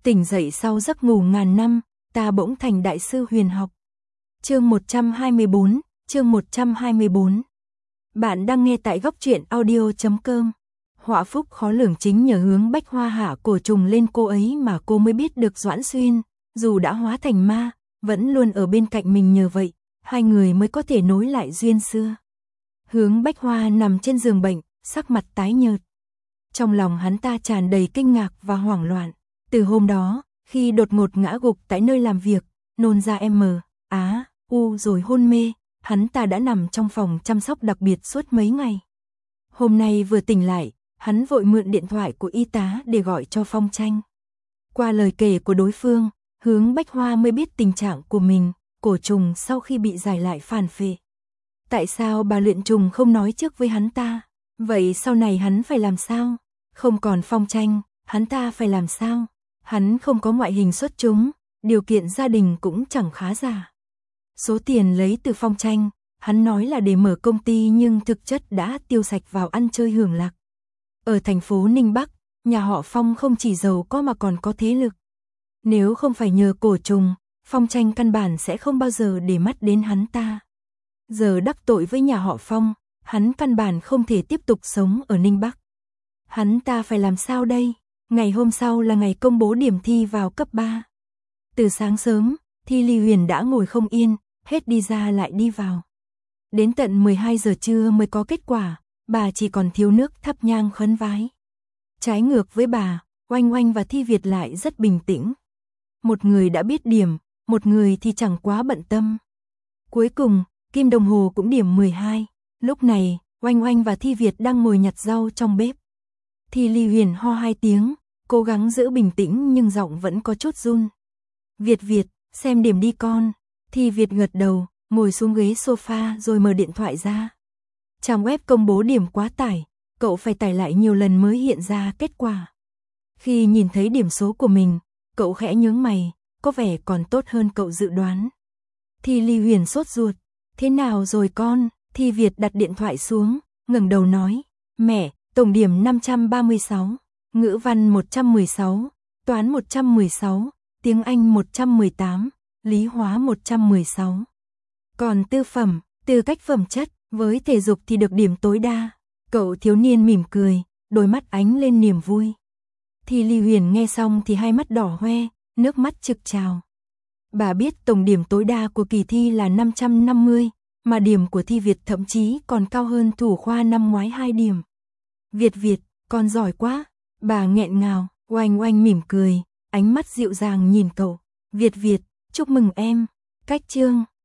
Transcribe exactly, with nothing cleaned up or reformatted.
Tỉnh dậy sau giấc ngủ ngàn năm, ta bỗng thành đại sư huyền học. Chương một trăm hai mươi bốn, chương một trăm hai mươi bốn. Bạn đang nghe tại góc truyện audio chấm com. Họa phúc khó lường chính nhờ hướng Bách Hoa hạ cổ trùng lên cô ấy mà cô mới biết được Doãn Xuyên, dù đã hóa thành ma, vẫn luôn ở bên cạnh mình, nhờ vậy, hai người mới có thể nối lại duyên xưa. Hướng Bách Hoa nằm trên giường bệnh, sắc mặt tái nhợt. Trong lòng hắn ta tràn đầy kinh ngạc và hoảng loạn. Từ hôm đó, khi đột ngột ngã gục tại nơi làm việc, nôn ra M, Á, U rồi hôn mê, hắn ta đã nằm trong phòng chăm sóc đặc biệt suốt mấy ngày. Hôm nay vừa tỉnh lại, hắn vội mượn điện thoại của y tá để gọi cho Phong Tranh. Qua lời kể của đối phương, Hướng Bách Hoa mới biết tình trạng của mình, cổ trùng sau khi bị giải lại phản phệ. Tại sao bà luyện trùng không nói trước với hắn ta? Vậy sau này hắn phải làm sao? Không còn Phong Tranh, hắn ta phải làm sao? Hắn không có ngoại hình xuất chúng, điều kiện gia đình cũng chẳng khá giả. Số tiền lấy từ Phong Tranh, hắn nói là để mở công ty nhưng thực chất đã tiêu sạch vào ăn chơi hưởng lạc. Ở thành phố Ninh Bắc, nhà họ Phong không chỉ giàu có mà còn có thế lực. Nếu không phải nhờ cổ trùng, Phong Tranh căn bản sẽ không bao giờ để mắt đến hắn ta. Giờ đắc tội với nhà họ Phong, hắn căn bản không thể tiếp tục sống ở Ninh Bắc. Hắn ta phải làm sao đây? Ngày hôm sau là ngày công bố điểm thi vào cấp ba. Từ sáng sớm, Thi Ly Huyền đã ngồi không yên, hết đi ra lại đi vào. Đến tận mười hai giờ trưa mới có kết quả, bà chỉ còn thiếu nước thắp nhang khấn vái. Trái ngược với bà, Oanh Oanh và Thi Việt lại rất bình tĩnh. Một người đã biết điểm, một người thì chẳng quá bận tâm. Cuối cùng, kim đồng hồ cũng điểm mười hai. Lúc này, Oanh Oanh và Thi Việt đang ngồi nhặt rau trong bếp. Thi Ly Huyền ho hai tiếng, cố gắng giữ bình tĩnh nhưng giọng vẫn có chút run. Việt Việt, xem điểm đi con. Thi Việt gật đầu, ngồi xuống ghế sofa rồi mở điện thoại ra. Trang web công bố điểm quá tải, cậu phải tải lại nhiều lần mới hiện ra kết quả. Khi nhìn thấy điểm số của mình, cậu khẽ nhướng mày, có vẻ còn tốt hơn cậu dự đoán. Thi Ly Huyền sốt ruột, thế nào rồi con? Thi Việt đặt điện thoại xuống, ngẩng đầu nói, mẹ, tổng điểm năm trăm ba mươi sáu, ngữ văn một trăm mười sáu, toán một trăm mười sáu, tiếng Anh một trăm mười tám, lý hóa một trăm mười sáu. Còn tư phẩm, tư cách phẩm chất, với thể dục thì được điểm tối đa. Cậu thiếu niên mỉm cười, đôi mắt ánh lên niềm vui. Thi Ly Huyền nghe xong thì hai mắt đỏ hoe, nước mắt trực trào. Bà biết tổng điểm tối đa của kỳ thi là năm trăm năm mươi, mà điểm của Thi Việt thậm chí còn cao hơn thủ khoa năm ngoái hai điểm. Việt Việt, con giỏi quá. Bà nghẹn ngào. Oanh Oanh mỉm cười, ánh mắt dịu dàng nhìn cậu. Việt Việt, chúc mừng em. Cách chương